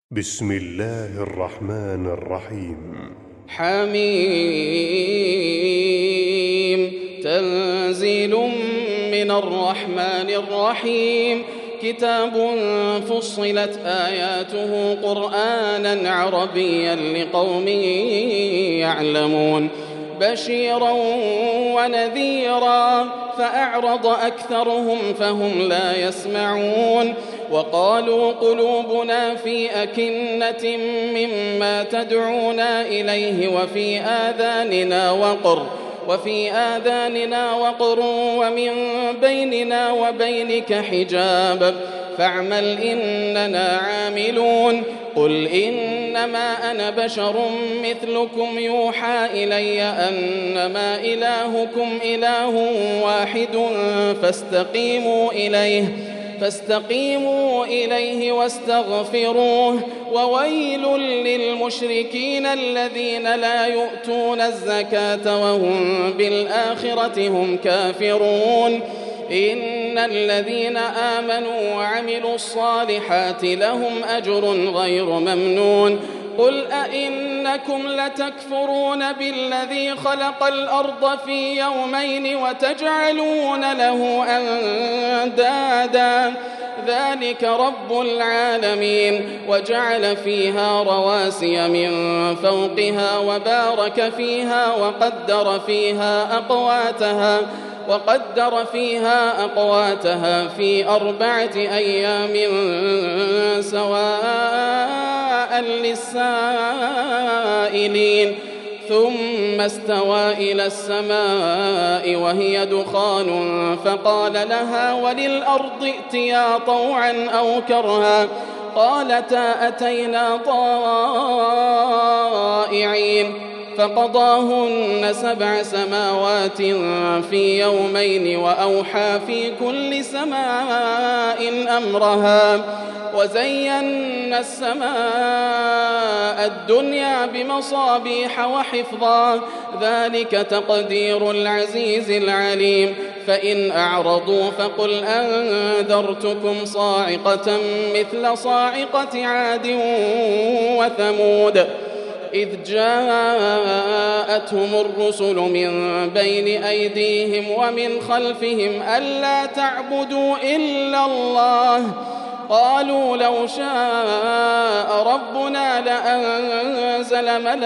بسم الله الرحمن الرحيم. حميم تنزيل من الرحمن الرحيم. كتاب فصلت آياته قرآنا عربيا لقوم يعلمون بشيرا ونذيرا فأعرض أكثرهم فهم لا يسمعون وقالوا قلوبنا في أكنة مما تدعونا إليه وفي آذاننا وقر ومن بيننا وبينك حجاب فاعمل إننا عاملون. قل إنما أنا بشر مثلكم يوحى إلي أنما إلهكم إله واحد فاستقيموا إليه واستغفروه. وويل للمشركين الذين لا يؤتون الزكاة وهم بالآخرة هم كافرون. إن الذين آمنوا وعملوا الصالحات لهم أجر غير ممنون. قل أئنكم لتكفرون بالذي خلق الأرض في يومين وتجعلون له أندادا ذلك رب العالمين. وجعل فيها رواسي من فوقها وبارك فيها وقدر فيها أقواتها في 4 أيام سواء للسائلين. ثم استوى إلى السماء وهي دخان فقال لها وللأرض ائتيا طوعا أو كرها قالتا أتينا طائعين. فقضاهن 7 سماوات في يومين وأوحى في كل سماء أمرها وزينا السماء الدنيا بمصابيح وحفظا ذلك تقدير العزيز العليم. فإن أعرضوا فقل أنذرتكم صاعقة مثل صاعقة عاد وثمود إذ جاءتهم الرسل من بين أيديهم ومن خلفهم ألا تعبدوا إلا الله قالوا لو شاء ربنا لأنزل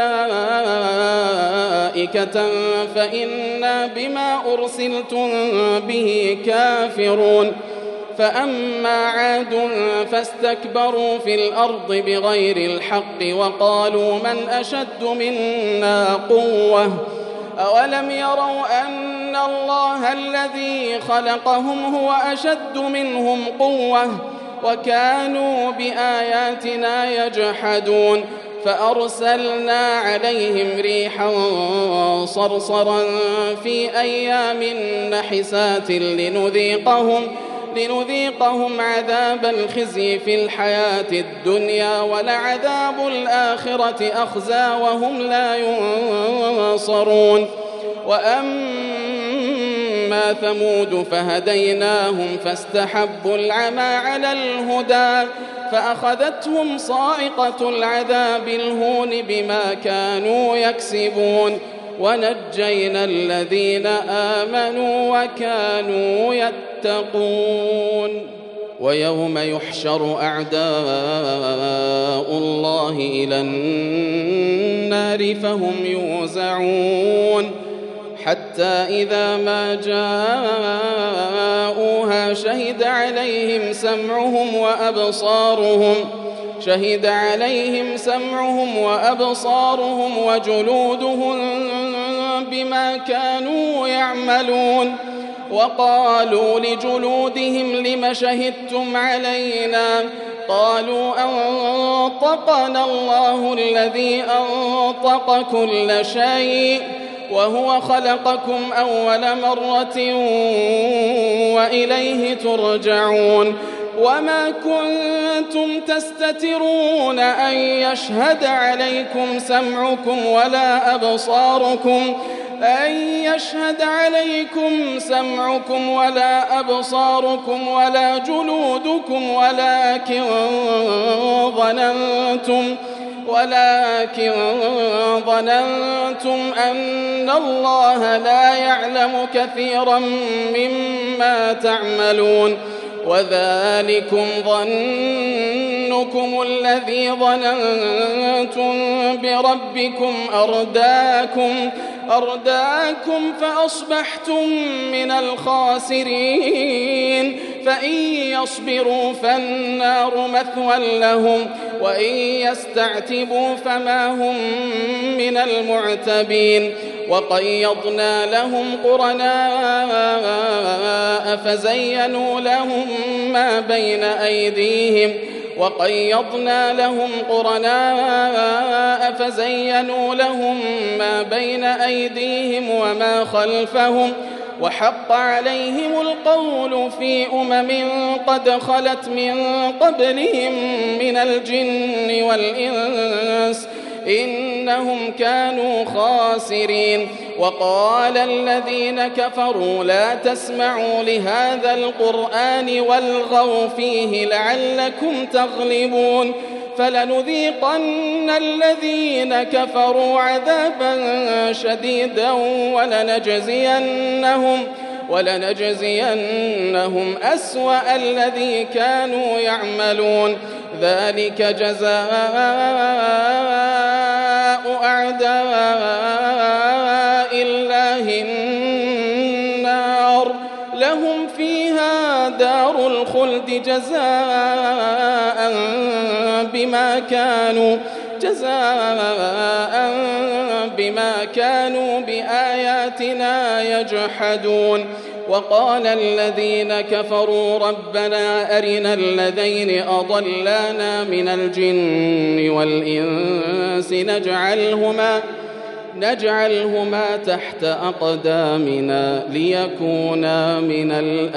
ملائكة فإنا بما أرسلتم به كافرون. فأما عاد فاستكبروا في الأرض بغير الحق وقالوا من أشد منا قوة أولم يروا أن الله الذي خلقهم هو أشد منهم قوة وكانوا بآياتنا يجحدون. فأرسلنا عليهم ريحا صرصرا في أيام نحسات لنذيقهم عذاب الخزي في الحياة الدنيا ولعذاب الآخرة أخزى وهم لا ينصرون. وأما ثمود فهديناهم فاستحبوا العمى على الهدى فأخذتهم صاعقة العذاب الهون بما كانوا يكسبون ونجينا الذين آمنوا وكانوا يتقون. ويوم يحشر أعداء الله إلى النار فهم يوزعون حتى إذا ما جاءوها شهد عليهم سمعهم وأبصارهم وجلودهم بما كانوا يعملون. وقالوا لجلودهم لم شهدتم علينا قالوا أنطقنا الله الذي أنطق كل شيء وهو خلقكم أول مرة وإليه ترجعون. وما كنتم تستترون أن يشهد عليكم سمعكم ولا أبصاركم أن يشهد عليكم سمعكم ولا أبصاركم ولا جلودكم ولكن ظننتم أن الله لا يعلم كثيرا مما تعملون وذلكم ظنكم الذي ظننتم بربكم أرداكم فأصبحتم من الخاسرين فإن يصبروا فالنار مثوى لهم وإن يستعتبوا فما هم من المعتبين وقيضنا لهم قرناء فزينوا لهم ما بين أيديهم وما خلفهم وحق عليهم القول في قد خلت من قبلهم من الجن والإنس إنهم كانوا خاسرين وقال الذين كفروا لا تسمعوا لهذا القرآن والغوا فيه لعلكم تغلبون فلنذيقن الذين كفروا عذابا شديدا ولنجزينهم أسوأ الذي كانوا يعملون ذلك جزاء أعداء الله النار لهم فيها دار الخلد جزاء بما كانوا بآياتنا يجحدون وقال الذين كفروا ربنا أرنا الذين أضلانا من الجن والإنس نجعلهما تحت أقدامنا ليكونا من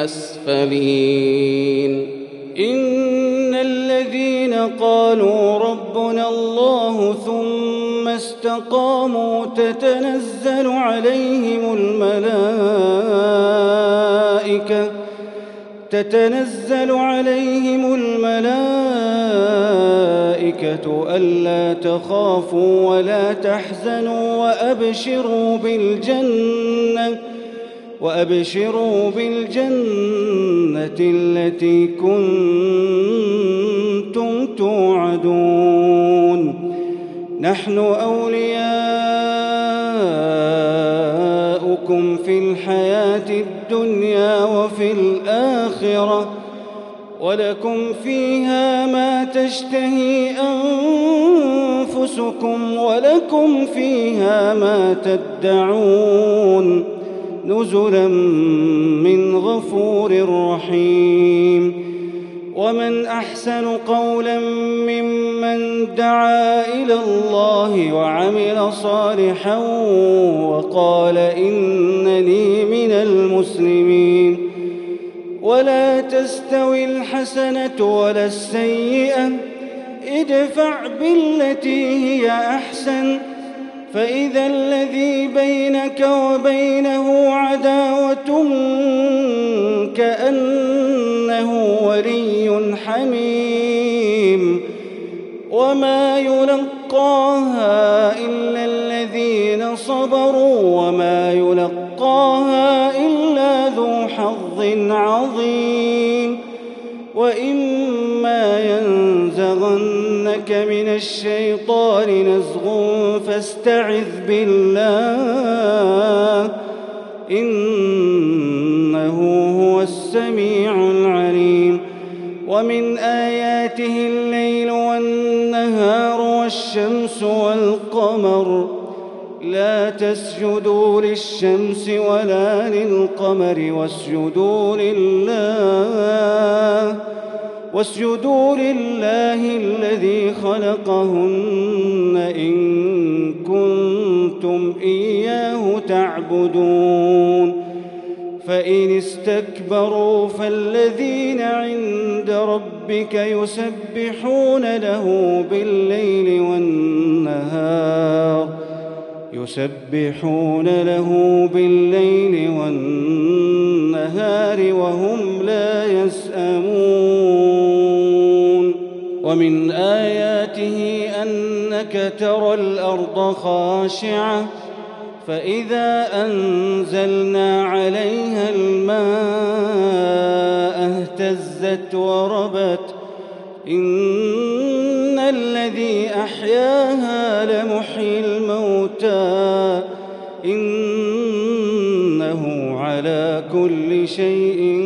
الأسفلين إن الذين قالوا ربنا الله ثم استقاموا تتنزل عليهم الملائكة ألا تخافوا ولا تحزنوا وأبشروا بالجنة التي كنتم توعدون نحن أولياؤكم في الحياة الدنيا وفي الآخرة ولكم فيها ما تشتهي أنفسكم ولكم فيها ما تدعون نزلا من غفور رحيم ومن أحسن قولا ممن دعا إلى الله وعمل صالحا وقال إنني من المسلمين ولا تستوي الحسنة ولا السيئة ادفع بالتي هي أحسن فإذا الذي بينك وبينه عداوة كأنه ولي حميم وما يلقاها إلا الذين صبروا وما يلقاها إلا ذو حظ عظيم وإما ينزغنك من الشيطان نزغ فاستعذ بالله إنه هو السميع العليم ومن آياته الليل والنهار والشمس والقمر لا تسجدوا للشمس ولا للقمر واسجدوا لله الذي خلقهن إن كنتم إياه تعبدون فإن استكبروا فالذين عند ربك يسبحون له بالليل يسبحون له بالليل والنهار وهم لا يسأمون ومن آياته أنك ترى الأرض خاشعة فإذا أنزلنا عليها الماء اهتزت وربت إن الذي أحياها لمحيي الموتى إنه على كل شيء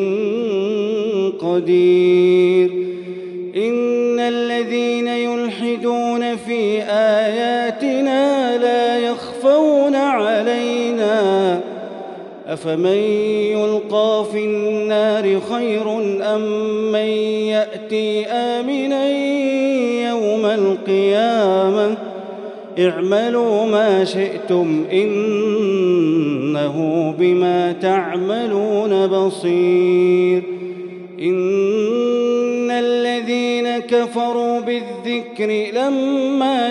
قدير إن الذين يلحدون في آياتنا لا يخفون علينا أفمن يلقى في النار خير أم من يأتي آمنا يوم القيامة اعملوا ما شئتم إنه بما تعملون بصير إن الذين كفروا بالذكر لما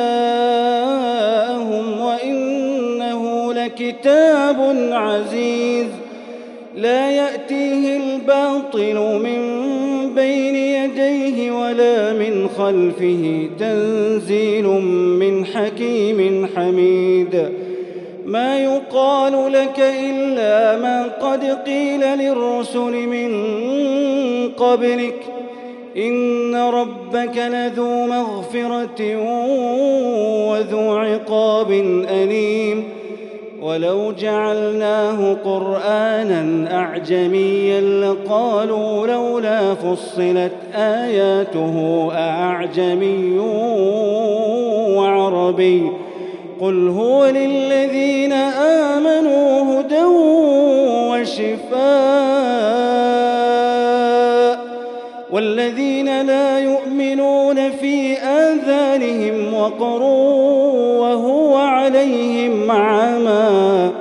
جاءهم وإنه لكتاب عزيز لا يأتيه الباطل من بين يديه ولا من خلفه تنزيل من حكيم حميد ما يقال لك إلا ما قد قيل للرسل من قبلك إن ربك لذو مغفرة وذو عقاب أليم ولو جعلناه قرآنا أعجميا لقالوا لولا فصلت آياته أعجمي وعربي قل هو للذين آمنوا هدى وشفاء والذين لا يؤمنون في آذانهم وقر وهو عليهم عمى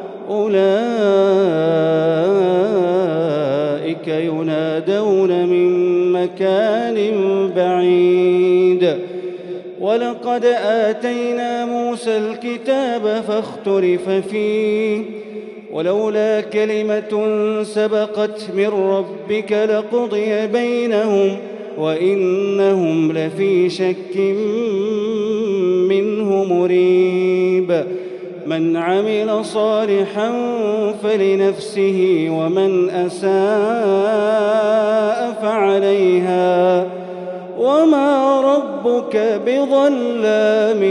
أولئك ينادون من مكان بعيد ولقد آتينا موسى الكتاب فاختلف فيه ولولا كلمة سبقت من ربك لقضي بينهم وإنهم لفي شك منه مريب من عمل صالحا فلنفسه ومن أساء فعليها وما ربك بظلام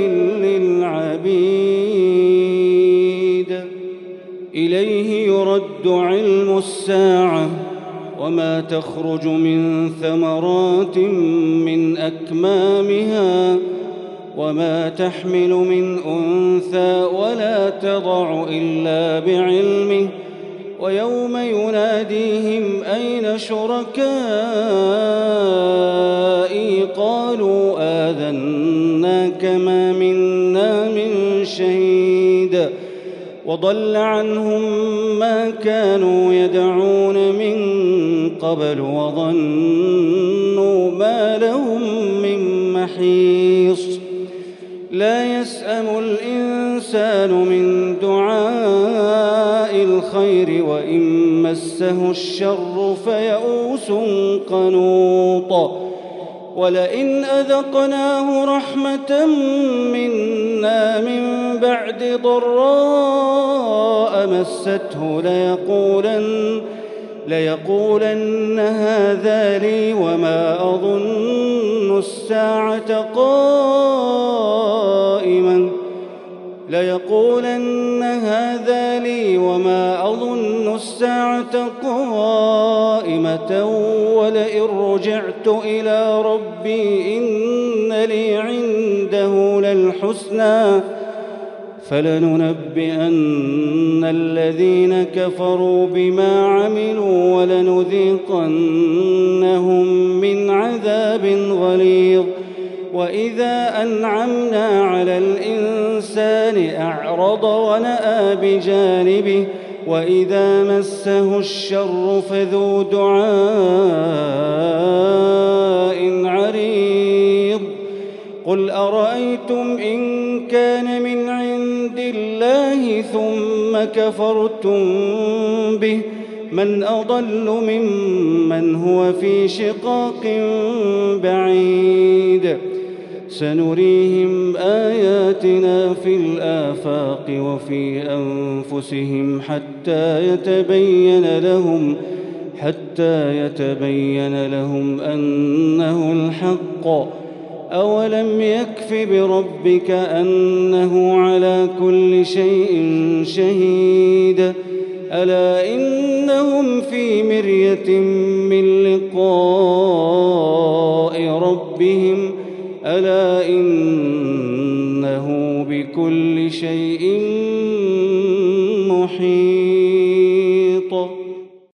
للعبيد إليه يرد علم الساعة وما تخرج من ثمرات من أكمامها وما تحمل من أنثى ولا تضع إلا بعلمه ويوم يناديهم أين شركائي قالوا آذناك ما منا من شهيد وضل عنهم ما كانوا يدعون من قبل وظنوا ما لهم من محيص لا يسأم الإنسان من دعاء الخير وإن مسه الشر فيئوس قنوط ولئن أذقناه رحمة منا من بعد ضراء مسته ليقولن هذا لي وما أظن الساعة قائمة ولئن رجعت إلى ربي إن لي عنده للحسنى فلننبئن الذين كفروا بما عملوا ولنذيقنهم من عذاب غليظ وإذا أنعمنا على الإنسان أعرض ونأى بجانبه وإذا مسه الشر فذو دعاء عريض قل أرأيتم إن كان من عند الله ثم كفرتم به من أضل ممن هو في شقاق بعيد سنريهم آياتنا في الآفاق وفي أنفسهم حتى يتبين لهم أنه الحق أولم يكف بربك أنه على كل شيء شهيد ألا إنهم في مرية من لقاء ربهم ألا إنه بكل شيء محيط.